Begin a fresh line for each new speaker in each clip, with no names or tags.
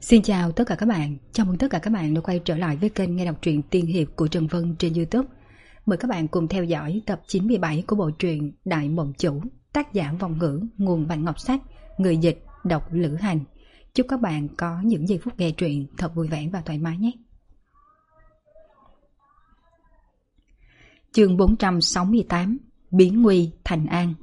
Xin chào tất cả các bạn, chào mừng tất cả các bạn đã quay trở lại với kênh nghe đọc truyện tiên hiệp của Trần Vân trên YouTube. Mời các bạn cùng theo dõi tập 97 của bộ truyện Đại Mộng Chủ, tác giả Vong Ngữ, nguồn Bạch Ngọc Sách, người dịch đọc Lữ Hành. Chúc các bạn có những giây phút nghe truyện thật vui vẻ và thoải mái nhé. Chương 468, Biến nguy thành an.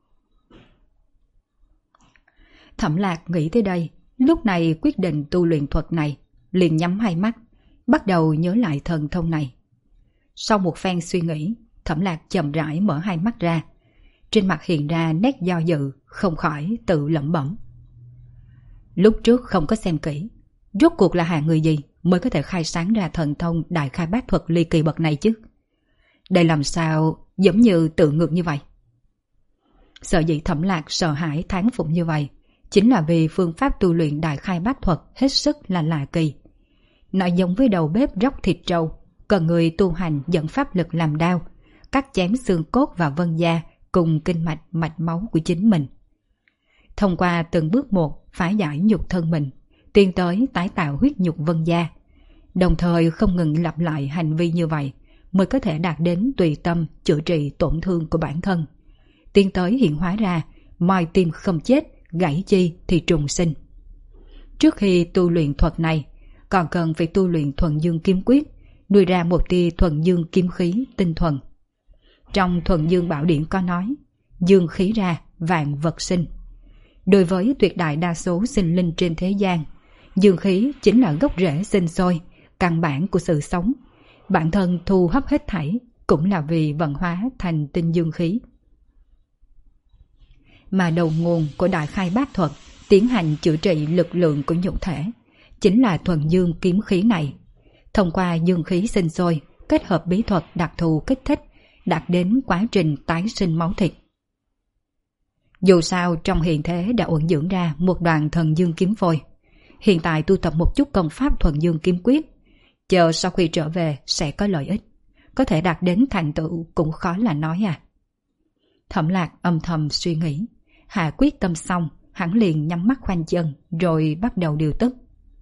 Thẩm Lạc nghĩ tới đây, lúc này quyết định tu luyện thuật này, liền nhắm hai mắt, bắt đầu nhớ lại thần thông này. Sau một phen suy nghĩ, Thẩm Lạc chậm rãi mở hai mắt ra. Trên mặt hiện ra nét do dự, không khỏi tự lẩm bẩm. Lúc trước không có xem kỹ, rốt cuộc là hạng người gì mới có thể khai sáng ra thần thông đại khai bát thuật ly kỳ bậc này chứ? Đây làm sao giống như tự ngược như vậy? Sở dĩ Thẩm Lạc sợ hãi thán phục như vậy, chính là vì phương pháp tu luyện đại khai bát thuật hết sức là lạ kỳ. Nó giống với đầu bếp róc thịt trâu, cần người tu hành dẫn pháp lực làm đao, cắt chém xương cốt và vân da cùng kinh mạch mạch máu của chính mình. Thông qua từng bước một phá giải nhục thân mình, tiến tới tái tạo huyết nhục vân da, đồng thời không ngừng lặp lại hành vi như vậy mới có thể đạt đến tùy tâm chữa trị tổn thương của bản thân, tiến tới hiện hóa ra moi tim không chết, gãy chi thì trùng sinh. Trước khi tu luyện thuật này, còn cần phải tu luyện thuần dương kiếm quyết, nuôi ra một tia thuần dương kiếm khí tinh thuần. Trong thuần dương bảo điển có nói, dương khí ra, vạn vật sinh. Đối với tuyệt đại đa số sinh linh trên thế gian, dương khí chính là gốc rễ sinh sôi, căn bản của sự sống. Bản thân thu hấp hết thảy cũng là vì vận hóa thành tinh dương khí. Mà đầu nguồn của đại khai bát thuật tiến hành chữa trị lực lượng của nhục thể chính là thuần dương kiếm khí này. Thông qua dương khí sinh sôi, kết hợp bí thuật đặc thù kích thích, đạt đến quá trình tái sinh máu thịt. Dù sao trong hiện thế đã ổn dưỡng ra một đoàn thần dương kiếm phôi, hiện tại tu tập một chút công pháp thuần dương kiếm quyết, chờ sau khi trở về sẽ có lợi ích, có thể đạt đến thành tựu cũng khó là nói à. Thẩm Lạc âm thầm suy nghĩ, hạ quyết tâm xong, hắn liền nhắm mắt khoanh chân rồi bắt đầu điều tức.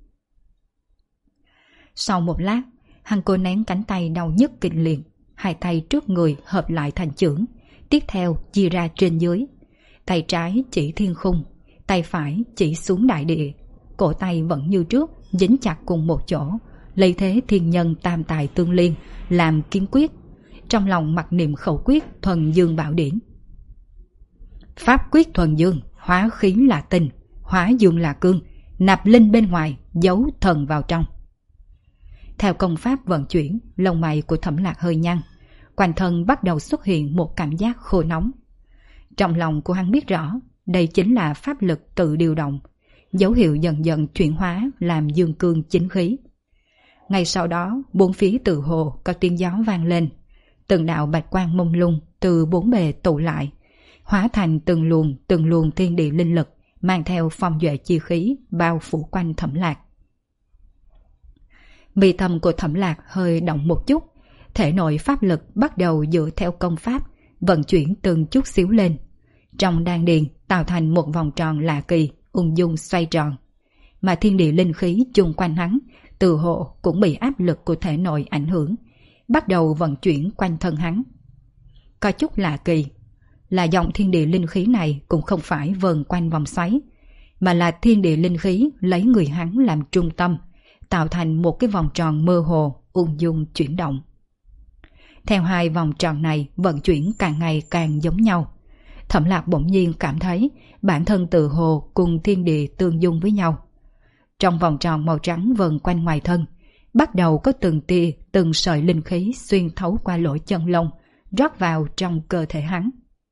Sau một lát, hắn cố nén cánh tay đau nhức kịch liệt, hai tay trước người hợp lại thành chưởng, tiếp theo chia ra trên dưới. Tay trái chỉ thiên khung, tay phải chỉ xuống đại địa, cổ tay vẫn như trước, dính chặt cùng một chỗ, lấy thế thiên nhân tam tài tương liên, làm kiếm quyết. Trong lòng mặc niệm khẩu quyết thuần dương bảo điển. Pháp quyết thuần dương, hóa khí là tinh, hóa dương là cương, nạp linh bên ngoài, giấu thần vào trong. Theo công pháp vận chuyển, lông mày của Thẩm Lạc hơi nhăn, quanh thân bắt đầu xuất hiện một cảm giác khô nóng. Trong lòng của hắn biết rõ, đây chính là pháp lực tự điều động, dấu hiệu dần dần chuyển hóa làm dương cương chính khí. Ngay sau đó, bốn phía tự hồ có tiếng gió vang lên, từng đạo bạch quang mông lung từ bốn bề tụ lại, hóa thành từng luồng thiên địa linh lực, mang theo phong duệ chi khí bao phủ quanh Thẩm Lạc. Mi tâm của Thẩm Lạc hơi động một chút, thể nội pháp lực bắt đầu dựa theo công pháp vận chuyển từng chút xíu lên, trong đan điền tạo thành một vòng tròn lạ kỳ, ung dung xoay tròn, mà thiên địa linh khí chung quanh hắn từ hộ cũng bị áp lực của thể nội ảnh hưởng, bắt đầu vận chuyển quanh thân hắn. Có chút lạ kỳ là dòng thiên địa linh khí này cũng không phải vờn quanh vòng xoáy, mà là thiên địa linh khí lấy người hắn làm trung tâm, tạo thành một cái vòng tròn mơ hồ, ung dung chuyển động. Theo hai vòng tròn này vận chuyển càng ngày càng giống nhau, Thẩm Lạc bỗng nhiên cảm thấy bản thân tự hồ cùng thiên địa tương dung với nhau. Trong vòng tròn màu trắng vần quanh ngoài thân, bắt đầu có từng tia, từng sợi linh khí xuyên thấu qua lỗ chân lông, rót vào trong cơ thể hắn.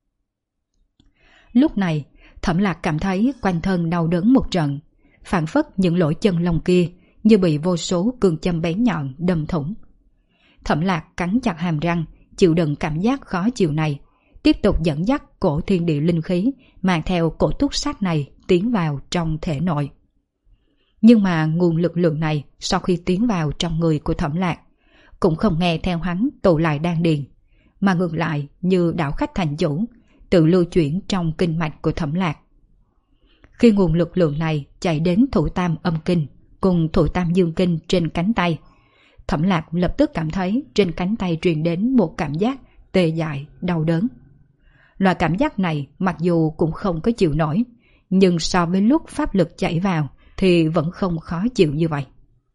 Lúc này, Thẩm Lạc cảm thấy quanh thân đau đớn một trận, phảng phất những lỗ chân lông kia như bị vô số cương châm bén nhọn đâm thủng. Thẩm Lạc cắn chặt hàm răng, chịu đựng cảm giác khó chịu này, tiếp tục dẫn dắt cổ thiên địa linh khí mang theo cổ túc sát này tiến vào trong thể nội. Nhưng mà nguồn lực lượng này sau khi tiến vào trong người của Thẩm Lạc cũng không nghe theo hắn tụ lại đan điền, mà ngược lại như đảo khách thành chủ, tự lưu chuyển trong kinh mạch của Thẩm Lạc. Khi nguồn lực lượng này chạy đến thủ tam âm kinh, cùng Thụ Tam Dương Kinh trên cánh tay. Thẩm Lạc lập tức cảm thấy trên cánh tay truyền đến một cảm giác tê dại, đau đớn. Loại cảm giác này mặc dù cũng không có chịu nổi, nhưng so với lúc pháp lực chảy vào thì vẫn không khó chịu như vậy.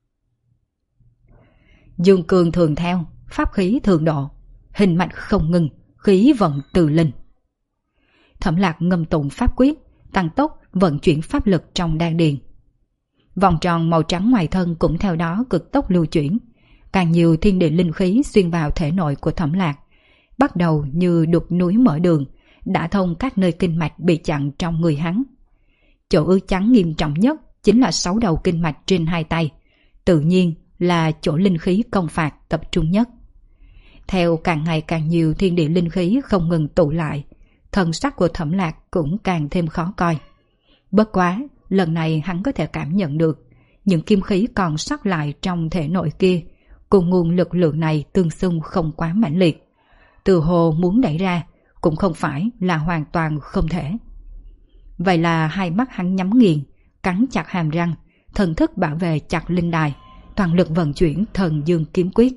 Dương cương thường theo, pháp khí thường độ, hình mạch không ngừng, khí vận từ linh. Thẩm Lạc ngâm tụng pháp quyết, tăng tốc vận chuyển pháp lực trong đan điền. Vòng tròn màu trắng ngoài thân cũng theo đó cực tốc lưu chuyển, càng nhiều thiên địa linh khí xuyên vào thể nội của Thẩm Lạc, bắt đầu như đục núi mở đường, đã thông các nơi kinh mạch bị chặn trong người hắn. Chỗ ứ trắng nghiêm trọng nhất chính là 6 đầu kinh mạch trên 2 tay, tự nhiên là chỗ linh khí công phạt tập trung nhất. Theo càng ngày càng nhiều thiên địa linh khí không ngừng tụ lại, thân sắc của Thẩm Lạc cũng càng thêm khó coi. Bất quá, lần này hắn có thể cảm nhận được những kim khí còn sót lại trong thể nội kia cùng nguồn lực lượng này tương xung không quá mãnh liệt. Từ hồ muốn đẩy ra cũng không phải là hoàn toàn không thể. Vậy là hai mắt hắn nhắm nghiền, cắn chặt hàm răng, thần thức bảo vệ chặt linh đài, toàn lực vận chuyển thần dương kiếm quyết.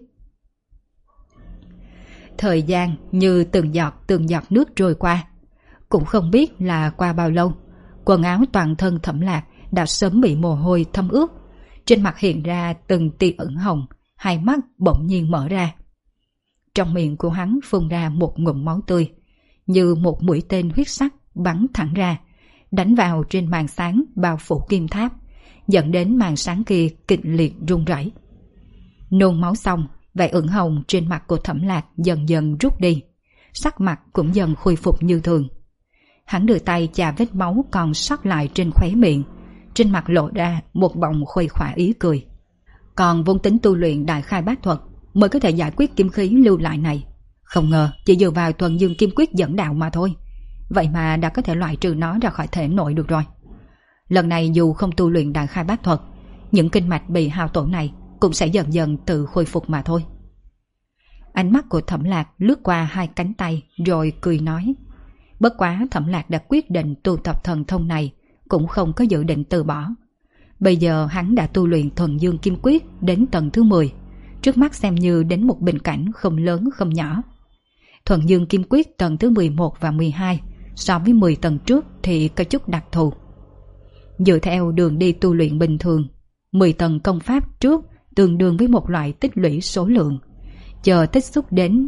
Thời gian như từng giọt nước trôi qua. Cũng không biết là qua bao lâu, quần áo toàn thân Thẩm Lạc đã sớm bị mồ hôi thấm ướt, trên mặt hiện ra từng tia ửng hồng, hai mắt bỗng nhiên mở ra. Trong miệng của hắn phun ra một ngụm máu tươi, như một mũi tên huyết sắc bắn thẳng ra, đánh vào trên màn sáng bao phủ kim tháp, dẫn đến màn sáng kia kịch liệt rung rẩy. Nôn máu xong, vẻ ửng hồng trên mặt của Thẩm Lạc dần dần rút đi, sắc mặt cũng dần khôi phục như thường. Hắn đưa tay chà vết máu còn sót lại trên khóe miệng, trên mặt lộ ra một vòng khuây khỏa ý cười. Còn vốn tính tu luyện đại khai bát thuật mới có thể giải quyết kim khí lưu lại này, không ngờ chỉ dựa vào thuần dương kim quyết dẫn đạo mà thôi, vậy mà đã có thể loại trừ nó ra khỏi thể nội được rồi. Lần này dù không tu luyện đại khai bát thuật, những kinh mạch bị hao tổn này cũng sẽ dần dần tự khôi phục mà thôi. Ánh mắt của Thẩm Lạc lướt qua hai cánh tay rồi cười nói. Bất quá Thẩm Lạc đã quyết định tu tập thần thông này, cũng không có dự định từ bỏ. Bây giờ hắn đã tu luyện thuần dương kim quyết đến tầng thứ 10, trước mắt xem như đến một bình cảnh không lớn không nhỏ. Thuần dương kim quyết tầng thứ 11 và 12 so với 10 tầng trước thì có chút đặc thù. Dựa theo đường đi tu luyện bình thường, 10 tầng công pháp trước tương đương với một loại tích lũy số lượng. Chờ tích xúc đến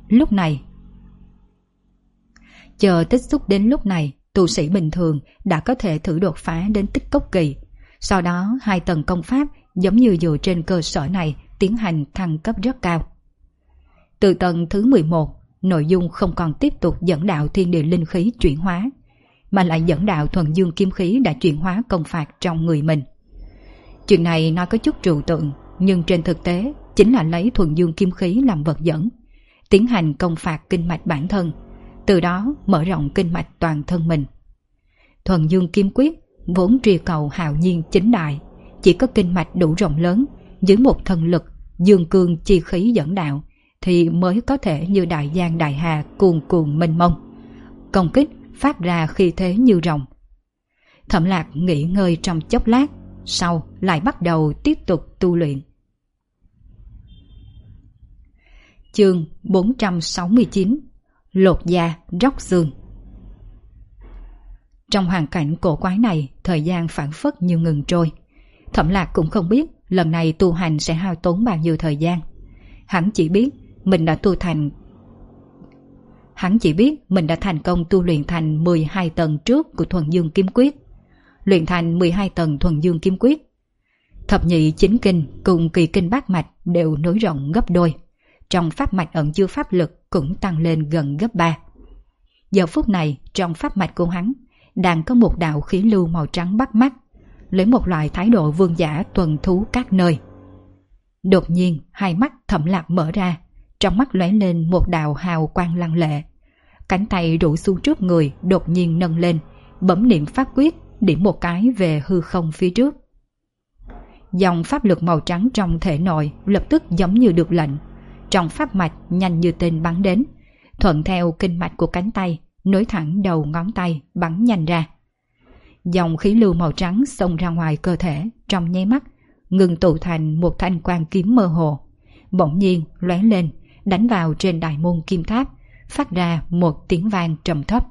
lúc này, tu sĩ bình thường đã có thể thử đột phá đến tích cốc kỳ. Sau đó 2 tầng công pháp giống như dựa trên cơ sở này tiến hành thăng cấp rất cao. Từ tầng thứ 11, nội dung không còn tiếp tục dẫn đạo thiên địa linh khí chuyển hóa, mà lại dẫn đạo thuần dương kim khí đã chuyển hóa công phạt trong người mình. Chuyện này nó có chút trừu tượng, nhưng trên thực tế chính là lấy thuần dương kim khí làm vật dẫn, tiến hành công phạt kinh mạch bản thân, từ đó mở rộng kinh mạch toàn thân mình. Thuần dương kim quyết vốn truy cầu hạo nhiên chính đại, chỉ có kinh mạch đủ rộng lớn, dưới một thần lực dương cương chi khí dẫn đạo thì mới có thể như đại giang đại hà cuồn cuộn mênh mông, công kích phát ra khí thế như rồng. Thẩm Lạc nghỉ ngơi trong chốc lát, sau lại bắt đầu tiếp tục tu luyện. Chương 469: Lột da róc xương. Trong hoàn cảnh cổ quái này, thời gian phảng phất như ngừng trôi. Thẩm Lạc cũng không biết lần này tu hành sẽ hao tốn bao nhiêu thời gian. Hắn chỉ biết mình đã thành công tu luyện thành 12 tầng trước của thuần dương kim quyết. Luyện thành 12 tầng thuần dương kim quyết, thập nhị chính kinh cùng kỳ kinh bát mạch đều nối rộng gấp đôi. Trong pháp mạch ẩn chứa pháp lực cũng tăng lên gần gấp 3. Giờ phút này trong pháp mạch của hắn đang có một đạo khí lưu màu trắng bắt mắt, lấy một loại thái độ vương giả tuần thú các nơi. Đột nhiên hai mắt Thẩm Lạc mở ra, trong mắt lóe lên một đạo hào quang lăng lệ. Cánh tay rủ xuống trước người đột nhiên nâng lên, bấm niệm pháp quyết, điểm một cái về hư không phía trước. Dòng pháp lực màu trắng trong thể nội lập tức giống như được lệnh, trong pháp mạch nhanh như tên bắn đến, thuận theo kinh mạch của cánh tay, nối thẳng đầu ngón tay bắn nhanh ra. Dòng khí lưu màu trắng xông ra ngoài cơ thể, trong nháy mắt ngừng tụ thành một thanh quang kiếm mơ hồ, bỗng nhiên lóe lên, đánh vào trên đại môn kim tháp, phát ra một tiếng vang trầm thấp.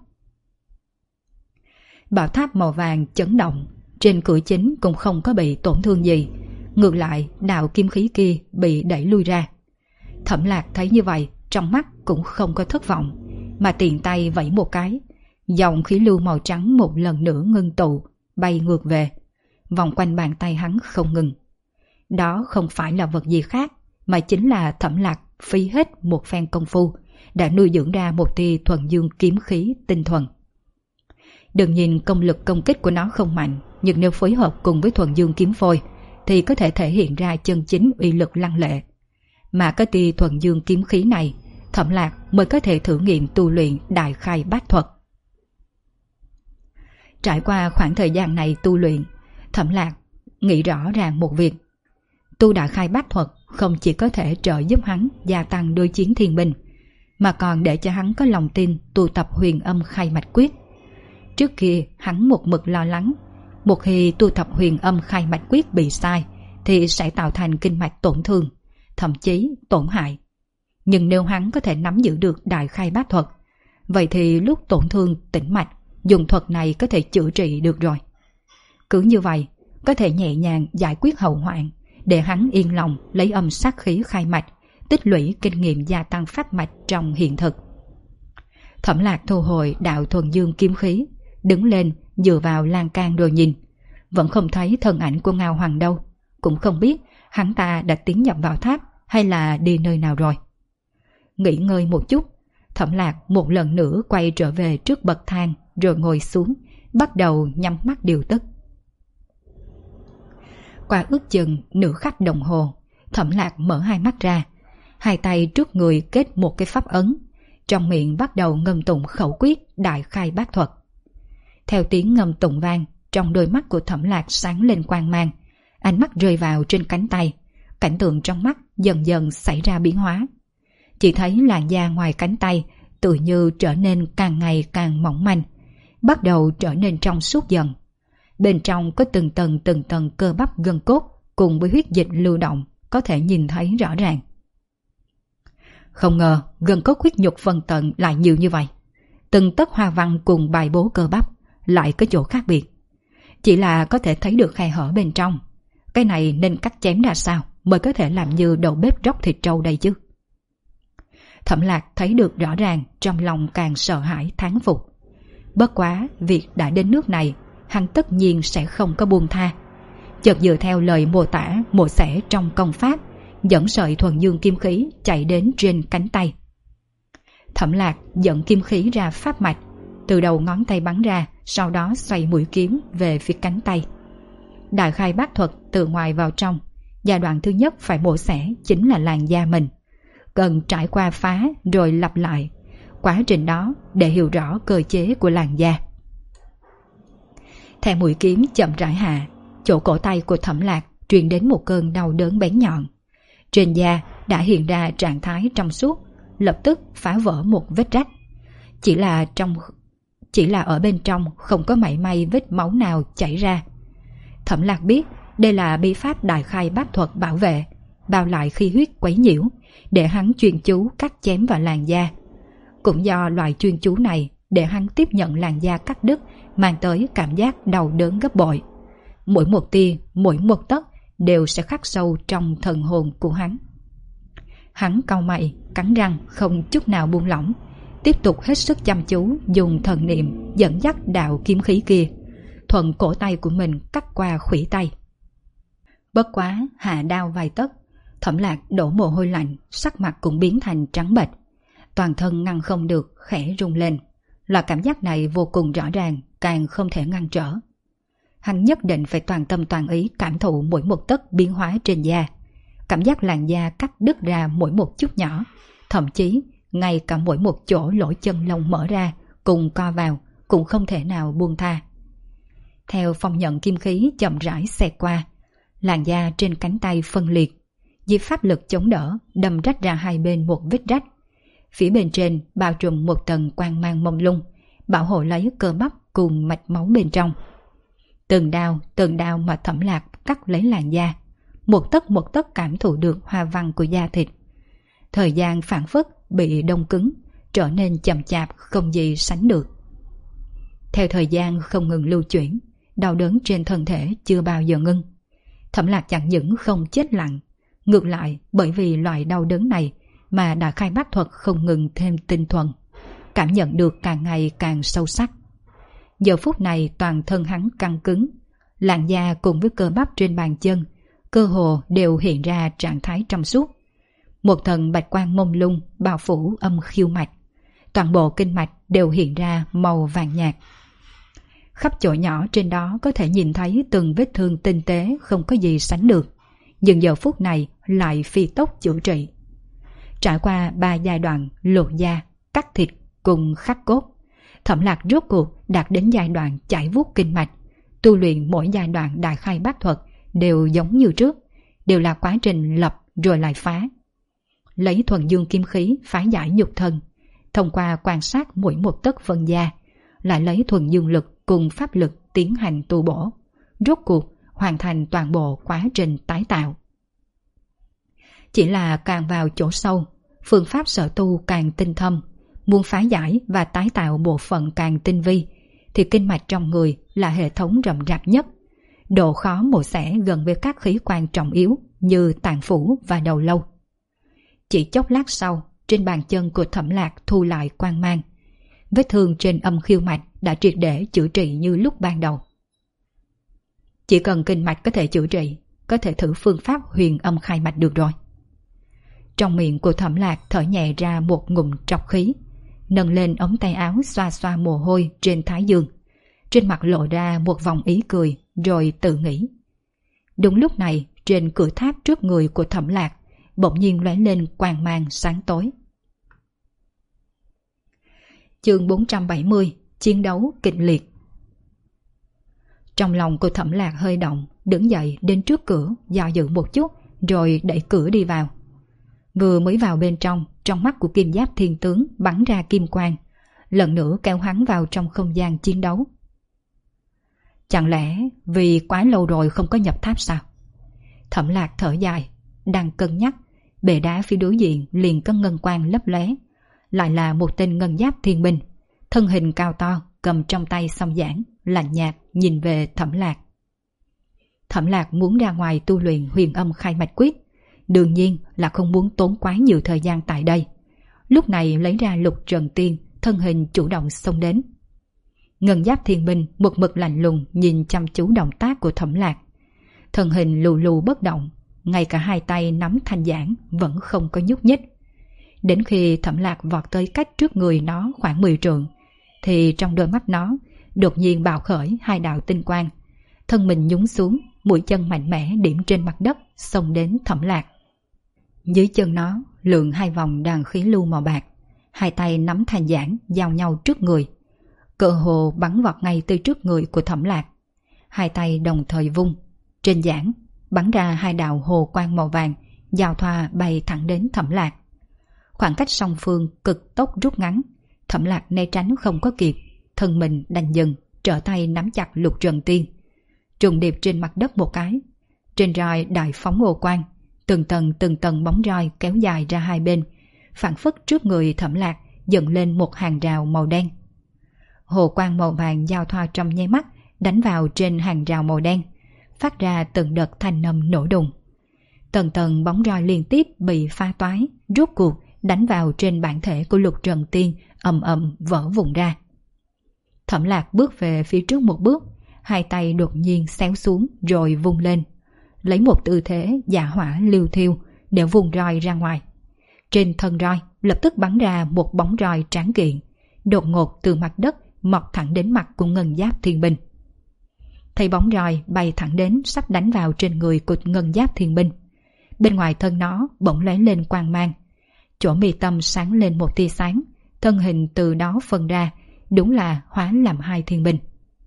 Bảo tháp màu vàng chấn động, trên cửa chính cũng không có bị tổn thương gì, ngược lại đạo kim khí kia bị đẩy lui ra. Thẩm Lạc thấy như vậy, trong mắt cũng không có thất vọng, mà tiện tay vẫy một cái, dòng khí lưu màu trắng một lần nữa ngưng tụ, bay ngược về, vòng quanh bàn tay hắn không ngừng. Đó không phải là vật gì khác, mà chính là Thẩm Lạc phí hết một phen công phu, đã nuôi dưỡng ra một tia thuần dương kiếm khí tinh thuần. Đừng nhìn công lực công kích của nó không mạnh, nhưng nếu phối hợp cùng với thuần dương kiếm phôi, thì có thể thể hiện ra chân chính uy lực lăng lệ. Mà cái tia thuần dương kiếm khí này, Thẩm Lạc mới có thể thử nghiệm tu luyện đại khai bát thuật. Trải qua khoảng thời gian này tu luyện, Thẩm Lạc nghĩ rõ ràng một việc. Tu đại khai bát thuật không chỉ có thể trợ giúp hắn gia tăng đối chiến thiên binh, mà còn để cho hắn có lòng tin tu tập huyền âm khai mạch quyết. Trước kia hắn một mực lo lắng, một khi tu tập huyền âm khai mạch quyết bị sai thì sẽ tạo thành kinh mạch tổn thương, thậm chí tổn hại. Nhưng nếu hắn có thể nắm giữ được đại khai bát thuật, vậy thì lúc tổn thương tĩnh mạch, dùng thuật này có thể chữa trị được rồi. Cứ như vậy, có thể nhẹ nhàng giải quyết hậu hoạn, để hắn yên lòng lấy âm sát khí khai mạch, tích lũy kinh nghiệm gia tăng pháp mạch trong hiện thực. Thẩm Lạc thu hồi đạo thuần dương kiếm khí, đứng lên dựa vào lan can rồi nhìn, vẫn không thấy thân ảnh của Ngao Hoàng đâu, cũng không biết hắn ta đã tiến nhập vào tháp hay là đi nơi nào rồi. Nghỉ ngơi một chút, Thẩm Lạc một lần nữa quay trở về trước bậc thang rồi ngồi xuống, bắt đầu nhắm mắt điều tức. Qua ước chừng nửa khắc đồng hồ, Thẩm Lạc mở hai mắt ra, hai tay trước người kết một cái pháp ấn, trong miệng bắt đầu ngâm tụng khẩu quyết đại khai bát thuật. Theo tiếng ngâm tụng vang, trong đôi mắt của Thẩm Lạc sáng lên quang mang, ánh mắt rơi vào trên cánh tay, cảnh tượng trong mắt dần dần xảy ra biến hóa. Chỉ thấy làn da ngoài cánh tay tự như trở nên càng ngày càng mỏng manh, bắt đầu trở nên trong suốt dần. Bên trong có từng tầng cơ bắp gân cốt cùng với huyết dịch lưu động, có thể nhìn thấy rõ ràng. Không ngờ gân cốt huyết nhục phân tận lại nhiều như vậy. Từng tấc hoa văn cùng bài bố cơ bắp lại có chỗ khác biệt. Chỉ là có thể thấy được khe hở bên trong. Cái này nên cắt chém ra sao mới có thể làm như đầu bếp róc thịt trâu đây chứ? Thẩm Lạc thấy được rõ ràng, trong lòng càng sợ hãi thán phục. Bất quá việc đã đến nước này, hắn tất nhiên sẽ không có buông tha. Chợt dựa theo lời mô tả mổ xẻ trong công pháp, dẫn sợi thuần dương kim khí chạy đến trên cánh tay. Thẩm Lạc dẫn kim khí ra pháp mạch, từ đầu ngón tay bắn ra, sau đó xoay mũi kiếm về phía cánh tay. Đại khai bát thuật từ ngoài vào trong, giai đoạn thứ nhất phải mổ xẻ chính là làn da mình, cần trải qua phá rồi lặp lại. Quá trình đó để hiểu rõ cơ chế của làn da. Theo mũi kiếm chậm rãi hạ, chỗ cổ tay của Thẩm Lạc truyền đến một cơn đau đớn bén nhọn. Trên da đã hiện ra trạng thái trong suốt, lập tức phá vỡ một vết rách. Chỉ là ở bên trong không có mảy may vết máu nào chảy ra. Thẩm Lạc biết đây là bí pháp đại khai bát thuật bảo vệ, bao lại khí huyết quấy nhiễu, để hắn chuyên chú cắt chém vào làn da. Cũng do loại chuyên chú này để hắn tiếp nhận làn da cắt đứt, mang tới cảm giác đau đớn gấp bội. Mỗi một tia, mỗi một tấc đều sẽ khắc sâu trong thần hồn của hắn. Hắn cau mày, cắn răng không chút nào buông lỏng, tiếp tục hết sức chăm chú dùng thần niệm dẫn dắt đạo kiếm khí kia, thuận cổ tay của mình cắt qua khuỷu tay. Bất quá hạ đao vài tấc, Thẩm Lạc đổ mồ hôi lạnh, sắc mặt cũng biến thành trắng bệch, toàn thân ngăn không được khẽ rung lên. Là cảm giác này vô cùng rõ ràng, càng không thể ngăn trở. Hắn nhất định phải toàn tâm toàn ý cảm thụ mỗi một tấc biến hóa trên da, cảm giác làn da cắt đứt ra mỗi một chút nhỏ, thậm chí ngay cả mỗi một chỗ lỗ chân lông mở ra cùng co vào cũng không thể nào buông tha. Theo phong nhận kim khí chậm rãi xẹt qua, làn da trên cánh tay phân liệt, dưới pháp lực chống đỡ đâm rách ra hai bên một vết rách. Phía bên trên bao trùm một tầng quang mang mông lung, bảo hộ lấy cơ bắp cùng mạch máu bên trong. Từng đao mà Thẩm Lạc cắt lấy làn da, một tấc cảm thụ được hoa văn của da thịt. Thời gian phảng phất bị đông cứng, trở nên chậm chạp không gì sánh được. Theo thời gian không ngừng lưu chuyển, đau đớn trên thân thể chưa bao giờ ngưng. Thẩm Lạc chẳng những không chết lặng, ngược lại bởi vì loại đau đớn này mà đã khai bác thuật không ngừng thêm tinh thuần, cảm nhận được càng ngày càng sâu sắc. Giờ phút này toàn thân hắn căng cứng, làn da cùng với cơ bắp trên bàn chân cơ hồ đều hiện ra trạng thái trong suốt. Một tầng bạch quang mông lung bao phủ âm khiêu mạch, toàn bộ kinh mạch đều hiện ra màu vàng nhạt. Khắp chỗ nhỏ trên đó có thể nhìn thấy từng vết thương tinh tế không có gì sánh được, nhưng giờ phút này lại phi tốc chữa trị. Trải qua 3 giai đoạn lột da, cắt thịt cùng khắc cốt, Thẩm Lạc rốt cuộc đạt đến giai đoạn chảy vuốt kinh mạch. Tu luyện mỗi giai đoạn đại khai bát thuật đều giống như trước, đều là quá trình lập rồi lại phá. Lấy thuần dương kim khí phá giải nhục thân, thông qua quan sát mỗi một tấc phân da, lại lấy thuần dương lực cùng pháp lực tiến hành tu bổ, rốt cuộc hoàn thành toàn bộ quá trình tái tạo. Chỉ là càng vào chỗ sâu, phương pháp sở tu càng tinh thâm, muốn phá giải và tái tạo bộ phận càng tinh vi, thì kinh mạch trong người là hệ thống rậm rạp nhất. Độ khó mổ xẻ gần với các khí quan trọng yếu như tạng phủ và đầu lâu. Chỉ chốc lát sau, trên bàn chân của Thẩm Lạc thu lại quang mang. Vết thương trên âm khiêu mạch đã triệt để chữa trị như lúc ban đầu. Chỉ cần kinh mạch có thể chữa trị, có thể thử phương pháp huyền âm khai mạch được rồi. Trong miệng của Thẩm Lạc thở nhẹ ra một ngụm trọc khí, nâng lên ống tay áo xoa xoa mồ hôi trên thái dương. Trên mặt lộ ra một vòng ý cười, rồi tự nghĩ. Đúng lúc này, trên cửa tháp trước người của Thẩm Lạc bỗng nhiên lóe lên quang mang sáng tối. Chương 470, chiến đấu kịch liệt. Trong lòng của Thẩm Lạc hơi động, đứng dậy đến trước cửa, do dự một chút, rồi đẩy cửa đi vào. Vừa mới vào bên trong mắt của Kim Giáp Thiên Tướng bắn ra kim quang, lần nữa kéo hắn vào trong không gian chiến đấu. Chẳng lẽ vì quá lâu rồi không có nhập tháp sao? Thẩm Lạc thở dài, đang cân nhắc, bệ đá phía đối diện liền có ngân quang lấp lóe, lại là một tên ngân giáp thiên binh, thân hình cao to, cầm trong tay song giảng, lạnh nhạt nhìn về Thẩm Lạc. Thẩm Lạc muốn ra ngoài tu luyện huyền âm khai mạch quyết, đương nhiên là không muốn tốn quá nhiều thời gian tại đây. Lúc này lấy ra lục trần tiên, thân hình chủ động xông đến. Ngân giáp thiên binh một mực lạnh lùng nhìn chăm chú động tác của Thẩm Lạc. Thân hình lù lù bất động, ngay cả hai tay nắm thanh giảng vẫn không có nhúc nhích. Đến khi Thẩm Lạc vọt tới cách trước người nó khoảng 10 trượng, thì trong đôi mắt nó đột nhiên bạo khởi hai đạo tinh quang. Thân mình nhúng xuống, mũi chân mạnh mẽ điểm trên mặt đất, xông đến Thẩm Lạc. Dưới chân nó lượn hai vòng đàn khí lưu màu bạc, hai tay nắm thanh giảng giao nhau trước người, cơ hồ bắn vọt ngay tới trước người của Thẩm Lạc. Hai tay đồng thời vung, trên giảng bắn ra hai đạo hồ quang màu vàng, giao thoa bay thẳng đến Thẩm Lạc. Khoảng cách song phương cực tốc rút ngắn, Thẩm Lạc né tránh không có kịp, thân mình đành dừng, trở tay nắm chặt lục trần tiên, trùng điệp trên mặt đất một cái. Trên roi đại phóng hồ quang, từng tầng bóng roi kéo dài ra hai bên, phảng phất trước người Thẩm Lạc dựng lên một hàng rào màu đen. Hồ quang màu vàng giao thoa trong nháy mắt đánh vào trên hàng rào màu đen, phát ra từng đợt thanh âm nổ đùng. Tầng bóng roi liên tiếp bị phá toái, rốt cuộc đánh vào trên bản thể của lục trần tiên, ầm ầm vỡ vụn ra. Thẩm Lạc bước về phía trước một bước, hai tay đột nhiên xéo xuống rồi vung lên, lấy một tư thế dạ hỏa liêu thiêu để vung roi ra ngoài. Trên thân roi lập tức bắn ra một bóng roi tráng kiện, đột ngột từ mặt đất mọc thẳng đến mặt của ngân giáp thiên binh. Thấy bóng roi bay thẳng đến sắp đánh vào trên người của ngân giáp thiên binh, bên ngoài thân nó bỗng lóe lên quang mang, chỗ mi tâm sáng lên một tia sáng, thân hình từ đó phân ra, đúng là hóa làm hai thiên binh.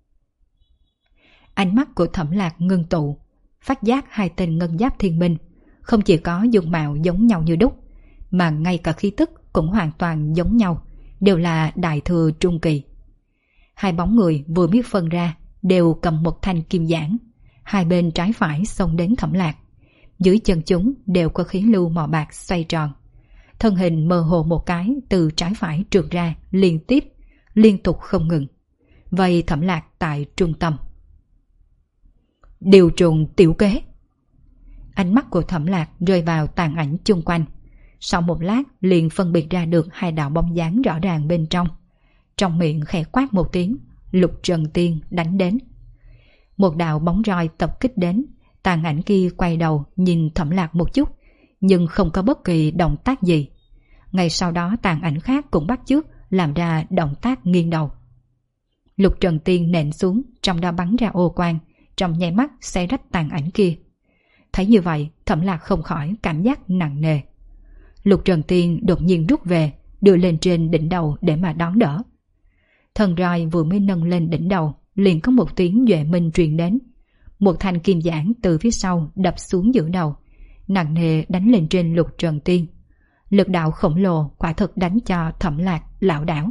Ánh mắt của Thẩm Lạc ngưng tụ, phát giác hai tên ngân giáp thiên binh không chỉ có dung mạo giống nhau như đúc, mà ngay cả khí tức cũng hoàn toàn giống nhau, đều là đại thừa trung kỳ. Hai bóng người vừa biết phân ra đều cầm một thanh kim giảng, hai bên trái phải xông đến Thẩm Lạc, dưới chân chúng đều có khí lưu màu bạc xoay tròn. Thân hình mơ hồ một cái từ trái phải trượt ra liên tục không ngừng. Vây Thẩm Lạc tại trung tâm. Điều trùng tiểu kế. Ánh mắt của Thẩm Lạc rơi vào tàn ảnh chung quanh. Sau một lát liền phân biệt ra được hai đạo bóng dáng rõ ràng bên trong. Trong miệng khẽ quát một tiếng, Lục Trần Tiên đánh đến. Một đạo bóng roi tập kích đến, tàn ảnh kia quay đầu nhìn Thẩm Lạc một chút, nhưng không có bất kỳ động tác gì. Ngay sau đó tàn ảnh khác cũng bắt chước làm ra động tác nghiêng đầu. Lục Trần Tiên nện xuống, trong đó bắn ra ô quang, trong nháy mắt xé rách tàn ảnh kia. Thấy như vậy, Thẩm Lạc không khỏi cảm giác nặng nề. Lục Trần Tiên đột nhiên rút về, đưa lên trên đỉnh đầu để mà đón đỡ. Thần roi vừa mới nâng lên đỉnh đầu, liền có một tiếng duệ minh truyền đến. Một thanh kim giảng từ phía sau đập xuống giữa đầu, nặng nề đánh lên trên Lục Trần Tiên. Lực đạo khổng lồ quả thực đánh cho Thẩm Lạc lảo đảo.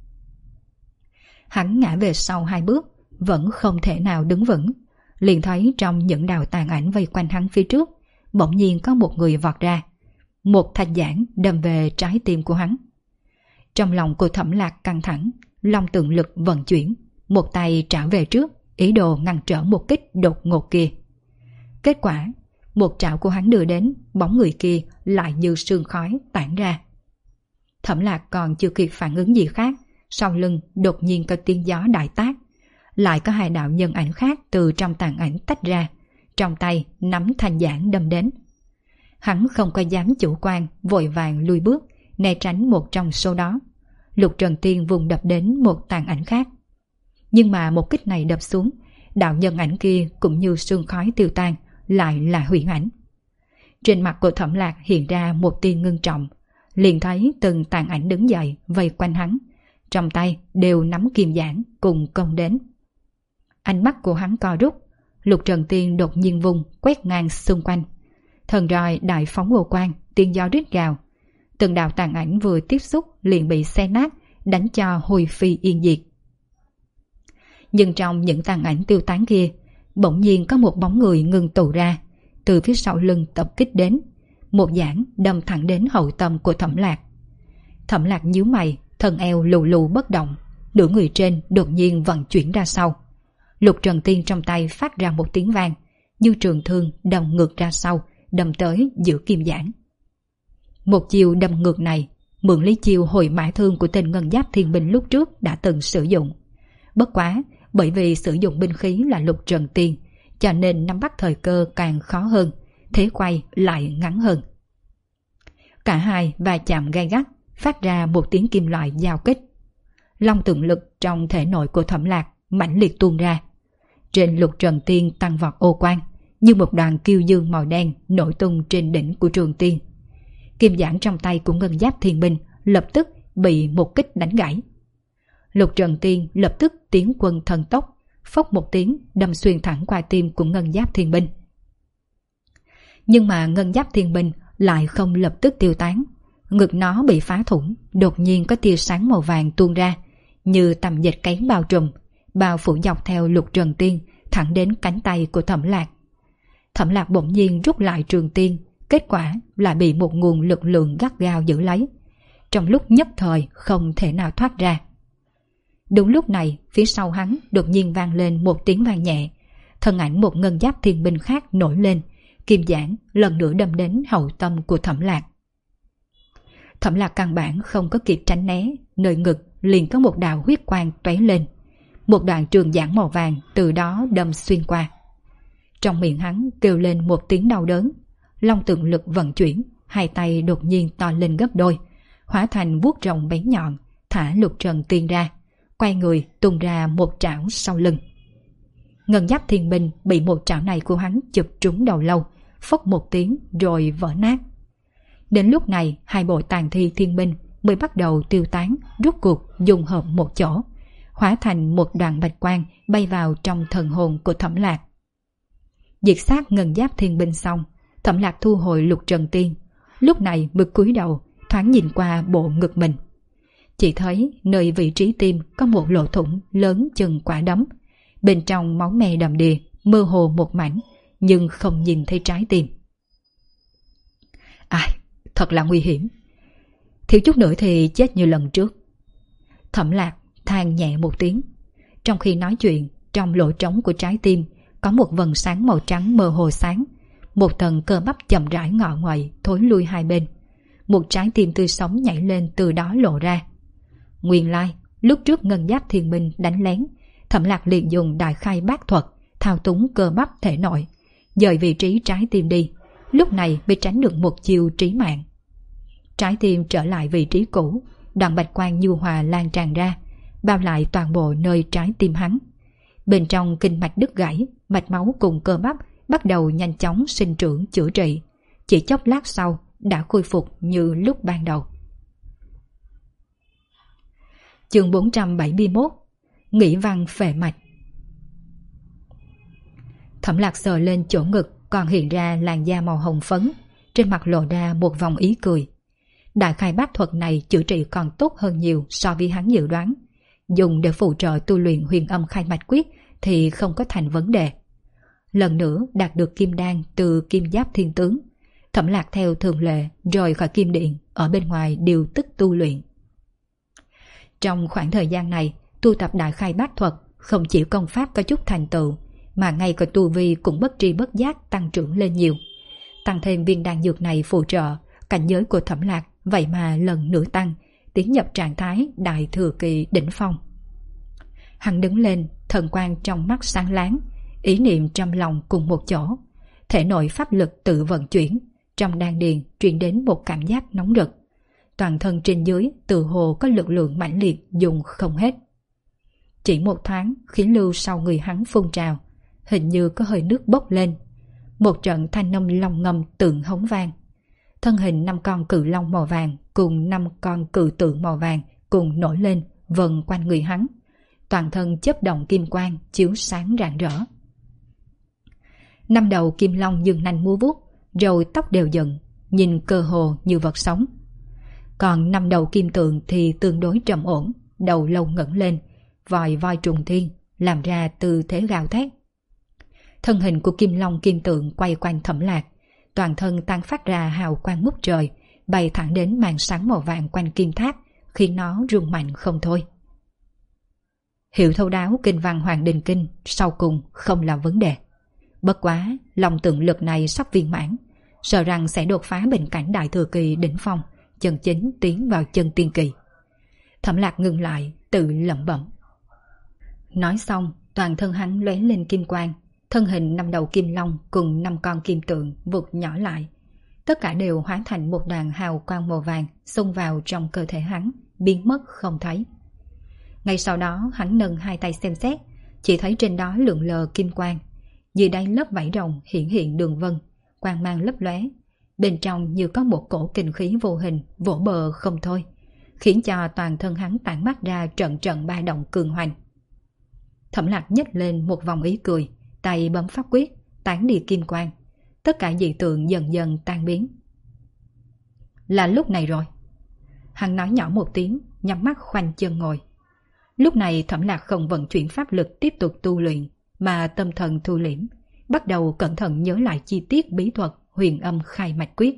Hắn ngã về sau 2 bước, vẫn không thể nào đứng vững. Liền thấy trong những đạo tàn ảnh vây quanh hắn phía trước, bỗng nhiên có một người vọt ra. Một thanh giảng đâm về trái tim của hắn. Trong lòng của Thẩm Lạc căng thẳng, long tượng lực vận chuyển, một tay trảo về trước, ý đồ ngăn trở một kích đột ngột kia. Kết quả, một trảo của hắn đưa đến, bóng người kia lại như sương khói tản ra. Thẩm Lạc còn chưa kịp phản ứng gì khác, sau lưng đột nhiên có tiếng gió đại tác. Lại có 2 đạo nhân ảnh khác từ trong tàn ảnh tách ra, trong tay nắm thanh giảng đâm đến. Hắn không có dám chủ quan, vội vàng lùi bước, né tránh một trong số đó. Lục Trần Tiên vùng đập đến một tàn ảnh khác. Nhưng mà một kích này đập xuống, đạo nhân ảnh kia cũng như sương khói tiêu tan, lại là hủy ảnh. Trên mặt của Thẩm Lạc hiện ra một tia ngưng trọng, liền thấy từng tàn ảnh đứng dậy vây quanh hắn, trong tay đều nắm kim giảng cùng công đến. Ánh mắt của hắn co rút, Lục Trần Tiên đột nhiên vùng quét ngang xung quanh. Thần roi đại phóng ô quang, tiếng gió rít gào. Từng đạo tàn ảnh vừa tiếp xúc liền bị xé nát, đánh cho hồi phi yên diệt. Nhưng trong những tàn ảnh tiêu tán kia, bỗng nhiên có một bóng người ngừng tụ ra, từ phía sau lưng tập kích đến. Một giảng đâm thẳng đến hậu tâm của Thẩm Lạc. Thẩm Lạc nhíu mày, thân eo lù lù bất động, nửa người trên đột nhiên vận chuyển ra sau. Lục Trần Tiên trong tay phát ra một tiếng vang, như trường thương đâm ngược ra sau, đâm tới giữa kim giảng. Một chiều đâm ngược này mượn lấy chiều hồi mã thương của tên Ngân Giáp Thiên Binh lúc trước đã từng sử dụng. Bất quá, bởi vì sử dụng binh khí là Lục Trần Tiên, cho nên nắm bắt thời cơ càng khó hơn, thế quay lại ngắn hơn. Cả hai va chạm gay gắt, phát ra một tiếng kim loại giao kích. Long tượng lực trong thể nội của Thẩm Lạc mãnh liệt tuôn ra. Trên Lục Trần Tiên tăng vọt ô quang, như một đoàn kiêu dương màu đen nổi tung trên đỉnh của Trường Tiên. Kim giảng trong tay của Ngân Giáp Thiên Binh lập tức bị một kích đánh gãy. Lục Trần Tiên lập tức tiến quân thần tốc, phốc một tiếng đâm xuyên thẳng qua tim của Ngân Giáp Thiên Binh. Nhưng mà Ngân Giáp Thiên Binh lại không lập tức tiêu tán. Ngực nó bị phá thủng, đột nhiên có tia sáng màu vàng tuôn ra, như tầm dịch cánh bao trùm, bao phủ dọc theo Lục Trần Tiên thẳng đến cánh tay của Thẩm Lạc. Thẩm Lạc bỗng nhiên rút lại Trường Tiên, kết quả là bị một nguồn lực lượng gắt gao giữ lấy. Trong lúc nhất thời không thể nào thoát ra. Đúng lúc này, phía sau hắn đột nhiên vang lên một tiếng vang nhẹ, thân ảnh một Ngân Giáp Thiên Binh khác nổi lên, kim giảng lần nữa đâm đến hậu tâm của Thẩm Lạc. Thẩm Lạc căn bản không có kịp tránh né, nơi ngực liền có một đạo huyết quang tóe lên, một đoạn trường giảng màu vàng từ đó đâm xuyên qua. Trong miệng hắn kêu lên một tiếng đau đớn, long tượng lực vận chuyển, hai tay đột nhiên to lên gấp đôi, hóa thành vuốt rồng bén nhọn, thả Lục Trần Tiên ra, quay người tung ra một trảo sau lưng. Ngân Giáp Thiên Binh bị một trảo này của hắn chụp trúng đầu lâu, phốc một tiếng rồi vỡ nát. Đến lúc này, hai bộ tàn thi thiên binh mới bắt đầu tiêu tán, rút cuộc dung hợp một chỗ, hóa thành một đoàn bạch quang bay vào trong thần hồn của Thẩm Lạc. Diệt sát Ngân Giáp Thiên Binh xong, Thẩm Lạc thu hồi Lục Trần Tiên, lúc này mới cúi đầu thoáng nhìn qua bộ ngực mình. Chỉ thấy nơi vị trí tim có một lỗ thủng lớn chừng quả đấm, bên trong máu me đầm đìa, mơ hồ một mảnh, nhưng không nhìn thấy trái tim. Ai, thật là nguy hiểm. Thiếu chút nữa thì chết như lần trước. Thẩm Lạc than nhẹ một tiếng. Trong khi nói chuyện, trong lỗ trống của trái tim có một vầng sáng màu trắng mơ hồ sáng. Một tầng cơ bắp chậm rãi ngọ nguậy thối lui hai bên. Một trái tim tươi sống nhảy lên từ đó lộ ra. Nguyên lai, lúc trước Ngân Giáp Thiên Minh đánh lén, Thẩm Lạc liền dùng đại khai bát thuật thao túng cơ bắp thể nội, dời vị trí trái tim đi, lúc này mới tránh được một chiêu trí mạng. Trái tim trở lại vị trí cũ, đoạn bạch quang nhu hòa lan tràn ra, bao lại toàn bộ nơi trái tim hắn. Bên trong kinh mạch đứt gãy, mạch máu cùng cơ bắp bắt đầu nhanh chóng sinh trưởng chữa trị, chỉ chốc lát sau đã khôi phục như lúc ban đầu. Chương 471. Nghĩ văn phệ mạch. Thẩm Lạc sờ lên chỗ ngực còn hiện ra làn da màu hồng phấn, trên mặt lộ ra một vòng ý cười. Đại khai bát thuật này chữa trị còn tốt hơn nhiều so với hắn dự đoán. Dùng để phụ trợ tu luyện huyền âm khai mạch quyết thì không có thành vấn đề. Lần nữa đạt được kim đan từ Kim Giáp Thiên Tướng, Thẩm Lạc theo thường lệ rời khỏi kim điện ở bên ngoài điều tức tu luyện. Trong khoảng thời gian này, tu tập đại khai bát thuật không chỉ công pháp có chút thành tựu, mà ngay cả tu vi cũng bất tri bất giác tăng trưởng lên nhiều. Tăng thêm viên đan dược này phụ trợ, cảnh giới của Thẩm Lạc vậy mà lần nữa tăng, tiến nhập trạng thái đại thừa kỳ đỉnh phong. Hắn đứng lên, thần quang trong mắt sáng láng, ý niệm trong lòng cùng một chỗ, thể nội pháp lực tự vận chuyển, trong đan điền truyền đến một cảm giác nóng rực. Toàn thân trên dưới tự hồ có lực lượng mãnh liệt dùng không hết. Chỉ một thoáng, khí lưu sau người hắn phun trào, hình như có hơi nước bốc lên. Một trận thanh âm long ngâm tượng hống vang. Thân hình 5 con cự long màu vàng cùng 5 con cự tượng màu vàng cùng nổi lên vần quanh người hắn. Toàn thân chớp động kim quang chiếu sáng rạng rỡ. 5 đầu kim long dương nanh múa vuốt, rồi tóc đều dựng, nhìn cơ hồ như vật sống. Còn 5 đầu kim tượng thì tương đối trầm ổn, đầu lâu ngẩng lên, vòi voi trùng thiên, làm ra tư thế gào thét. Thân hình của kim long kim tượng quay quanh Thẩm Lạc, toàn thân tán phát ra hào quang ngút trời, bay thẳng đến màn sáng màu vàng quanh kim tháp, khiến nó rung mạnh không thôi. Hiểu thấu đáo kinh văn Hoàng Đình Kinh sau cùng không là vấn đề. Bất quá, lòng tượng lực này sắp viên mãn, sợ rằng sẽ đột phá bình cảnh đại thừa kỳ đỉnh phong, chân chính tiến vào chân tiên kỳ. Thẩm Lạc ngừng lại, tự lẩm bẩm. Nói xong, toàn thân hắn lóe lên kim quang, thân hình 5 đầu kim long cùng 5 con kim tượng vụt nhỏ lại. Tất cả đều hóa thành một đoàn hào quang màu vàng xông vào trong cơ thể hắn, biến mất không thấy. Ngay sau đó hắn nâng hai tay xem xét, chỉ thấy trên đó lượn lờ kim quang. Dưới đáy lớp vảy rồng hiện hiện đường vân, quang mang lấp lóe. Bên trong như có một cổ kình khí vô hình vỗ bờ không thôi, khiến cho toàn thân hắn tản mát ra trận trận ba động cường hoành. Thẩm Lạc nhếch lên một vòng ý cười, tay bấm pháp quyết, tán đi kim quang. Tất cả dị tượng dần dần tan biến. Là lúc này rồi. Hắn nói nhỏ một tiếng, nhắm mắt khoanh chân ngồi. Lúc này Thẩm Lạc không vận chuyển pháp lực tiếp tục tu luyện, mà tâm thần thu liễm, bắt đầu cẩn thận nhớ lại chi tiết bí thuật huyền âm khai mạch quyết.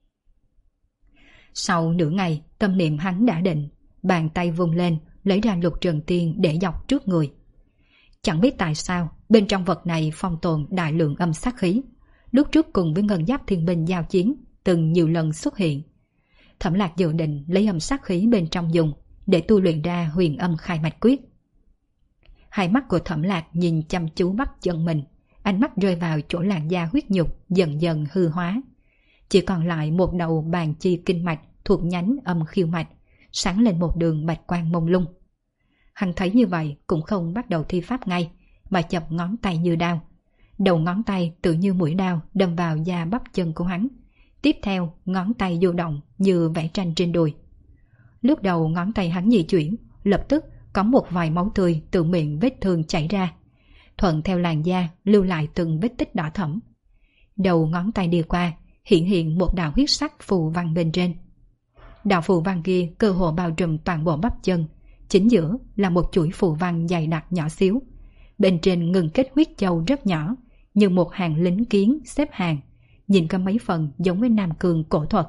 Sau nửa ngày, tâm niệm hắn đã định, bàn tay vung lên, lấy ra Lục Trần Tiên để dọc trước người. Chẳng biết tại sao, bên trong vật này phong tồn đại lượng âm sát khí. Lúc trước cùng với Ngân Giáp Thiên Binh giao chiến, từng nhiều lần xuất hiện. Thẩm Lạc dự định lấy âm sát khí bên trong dùng, để tu luyện ra huyền âm khai mạch quyết. Hai mắt của Thẩm Lạc nhìn chăm chú bắp chân mình, ánh mắt rơi vào chỗ làn da huyết nhục dần dần hư hóa. Chỉ còn lại một đầu bàn chi kinh mạch thuộc nhánh âm khiêu mạch, sáng lên một đường bạch quang mông lung. Hắn thấy như vậy cũng không bắt đầu thi pháp ngay, mà chập ngón tay như đao. Đầu ngón tay tự như mũi đao đâm vào da bắp chân của hắn. Tiếp theo ngón tay vô động như vẽ tranh trên đùi. Lúc đầu ngón tay hắn di chuyển, lập tức có một vài máu tươi từ miệng vết thương chảy ra, thuận theo làn da lưu lại từng vết tích đỏ thẫm. Đầu ngón tay đi qua, hiện một đạo huyết sắc phù văn bên trên. Đạo phù văn kia cơ hồ bao trùm toàn bộ bắp chân, chính giữa là một chuỗi phù văn dày đặc nhỏ xíu. Bên trên ngừng kết huyết châu rất nhỏ, như một hàng lính kiến xếp hàng, nhìn có mấy phần giống với Nam Cương cổ thuật.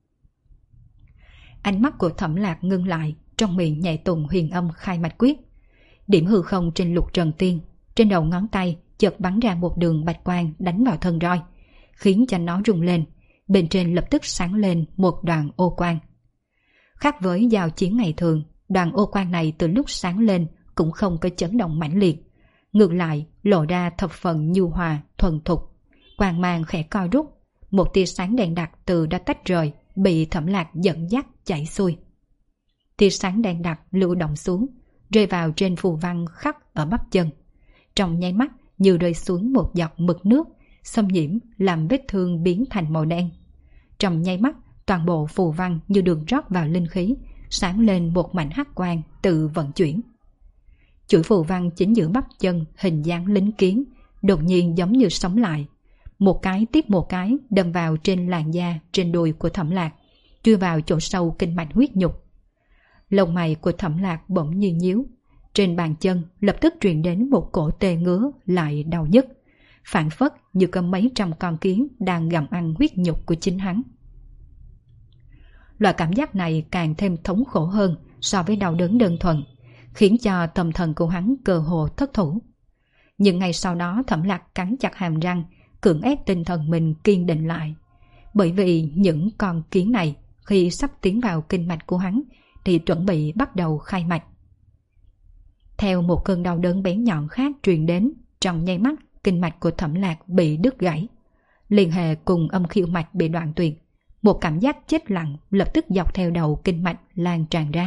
Ánh mắt của Thẩm Lạc ngưng lại, trong miệng nhẹ tụng huyền âm khai mạch quyết. Điểm hư không trên lục trần tiên, trên đầu ngón tay chợt bắn ra một đường bạch quang đánh vào thân roi, khiến cho nó rung lên, bên trên lập tức sáng lên một đoàn ô quang. Khác với giao chiến ngày thường, đoàn ô quang này từ lúc sáng lên cũng không có chấn động mãnh liệt, ngược lại lộ ra thập phần nhu hòa, thuần thục. Quang mang khẽ co rút, một tia sáng đen đặc từ đã tách rời, bị Thẩm Lạc dẫn dắt chảy xuôi. Tia sáng đen đặc lưu động xuống, rơi vào trên phù văn khắc ở bắp chân. Trong nháy mắt như rơi xuống một giọt mực nước, xâm nhiễm làm vết thương biến thành màu đen. Trong nháy mắt, toàn bộ phù văn như được rót vào linh khí, sáng lên một mảnh hắc quang tự vận chuyển. Chuỗi phù văn chính giữa bắp chân hình dáng lính kiến, đột nhiên giống như sống lại. Một cái tiếp một cái đâm vào trên làn da trên đùi của Thẩm Lạc, chui vào chỗ sâu kinh mạch huyết nhục. Lông mày của Thẩm Lạc bỗng nhiên nhíu, trên bàn chân lập tức truyền đến một cổ tê ngứa lại đau nhức, phảng phất như có mấy trăm con kiến đang gặm ăn huyết nhục của chính hắn. Loại cảm giác này càng thêm thống khổ hơn so với đau đớn đơn thuần, khiến cho tâm thần của hắn cơ hồ thất thủ. Nhưng ngày sau đó Thẩm Lạc cắn chặt hàm răng, cưỡng ép tinh thần mình kiên định lại, bởi vì những con kiến này khi sắp tiến vào kinh mạch của hắn thì chuẩn bị bắt đầu khai mạch. Theo một cơn đau đớn bén nhọn khác truyền đến, trong nháy mắt kinh mạch của Thẩm Lạc bị đứt gãy, liên hệ cùng âm khiêu mạch bị đoạn tuyệt. Một cảm giác chết lặng lập tức dọc theo đầu kinh mạch lan tràn ra.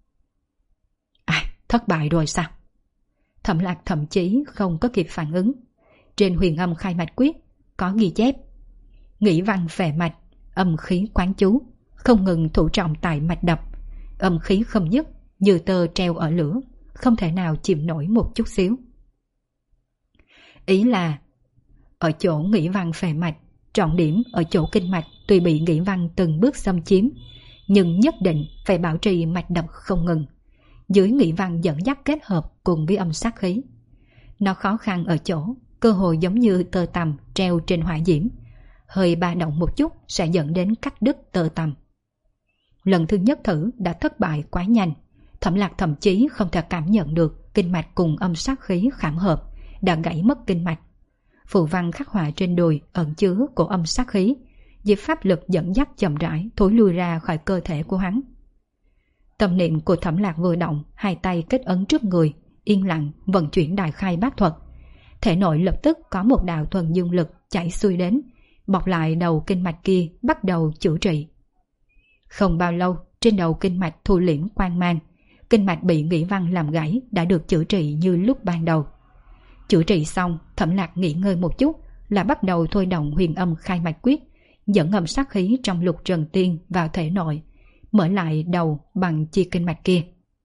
Thất bại rồi sao? Thẩm Lạc thậm chí không có kịp phản ứng. Trên huyền âm khai mạch quyết có ghi chép: nghĩ văn phệ mạch, âm khí quán chú, không ngừng thủ trọng tại mạch đập, âm khí không dứt, như tơ treo ở lửa, không thể nào chìm nổi một chút xíu. Ý là ở chỗ nghĩ văn phệ mạch, trọng điểm ở chỗ kinh mạch tuy bị nghĩ văn từng bước xâm chiếm, nhưng nhất định phải bảo trì mạch đập không ngừng. Dưới nghĩ văn dẫn dắt kết hợp cùng với âm sát khí. Nó khó khăn ở chỗ cơ hội giống như tơ tằm treo trên hỏa diễm, hơi ba động một chút sẽ dẫn đến cắt đứt tơ tằm. Lần thứ nhất thử đã thất bại quá nhanh, Thẩm Lạc thậm chí không thể cảm nhận được kinh mạch cùng âm sát khí khảm hợp, đã gãy mất kinh mạch. Phù văn khắc họa trên đùi ẩn chứa của âm sát khí, dịp pháp lực dẫn dắt chậm rãi thối lui ra khỏi cơ thể của hắn. Tâm niệm của Thẩm Lạc vừa động, hai tay kết ấn trước người, yên lặng vận chuyển đại khai bát thuật. Thể nội lập tức có một đạo thuần dương lực chảy xuôi đến, bọc lại đầu kinh mạch kia, bắt đầu chữa trị. Không bao lâu, trên đầu kinh mạch thu liễm quang mang, kinh mạch bị nghĩ văn làm gãy đã được chữa trị như lúc ban đầu. Chữa trị xong, Thẩm Lạc nghỉ ngơi một chút là bắt đầu thôi động huyền âm khai mạch quyết, dẫn âm sát khí trong lục trần tiên vào thể nội, mở lại đầu bằng chi kinh mạch kia.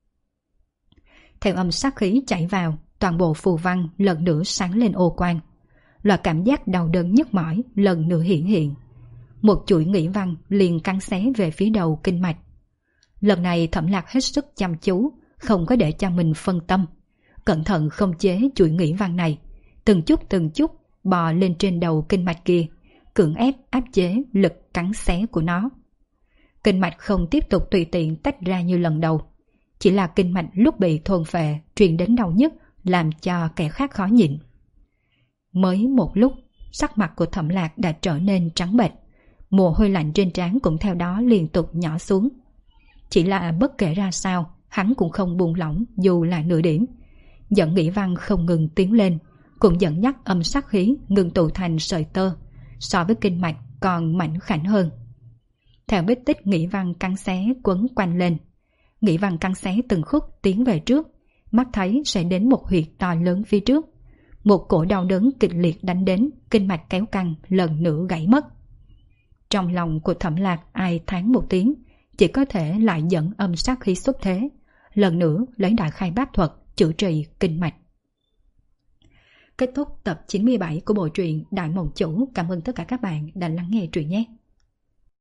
Theo âm sát khí chảy vào, toàn bộ phù văn lần nữa sáng lên ô quang. Loại cảm giác đau đớn nhức mỏi lần nữa hiện. Một chuỗi nghĩ văn liền cắn xé về phía đầu kinh mạch. Lần này Thẩm Lạc hết sức chăm chú, không có để cho mình phân tâm, cẩn thận không chế chuỗi nghĩ văn này, từng chút bò lên trên đầu kinh mạch kia, cưỡng ép áp chế lực cắn xé của nó. Kinh mạch không tiếp tục tùy tiện tách ra như lần đầu, chỉ là kinh mạch lúc bị thôn phệ truyền đến đau nhức, làm cho kẻ khác khó nhịn. Mới một lúc, sắc mặt của Thẩm Lạc đã trở nên trắng bệch, mồ hôi lạnh trên trán cũng theo đó liên tục nhỏ xuống. Chỉ là bất kể ra sao, hắn cũng không buông lỏng dù là nửa điểm. Dẫn nghĩ văn không ngừng tiến lên, cũng dẫn dắt âm sát khí ngừng tụ thành sợi tơ, so với kinh mạch còn mảnh khảnh hơn. Theo vết tích nghĩ văn cắn xé quấn quanh lên, nghĩ văn cắn xé từng khúc tiến về trước, mắt thấy sẽ đến một huyệt to lớn phía trước. Một cổ đau đớn kịch liệt đánh đến, kinh mạch kéo căng lần nữa gãy mất. Trong lòng của Thẩm Lạc ai thán một tiếng, chỉ có thể lại dẫn âm sát khí xuất thế, lần nữa lấy đại khai bát thuật chữa trị kinh mạch. Kết thúc tập 97 của bộ truyện Đại Mộng Chủ. Cảm ơn tất cả các bạn đã lắng nghe truyện nhé.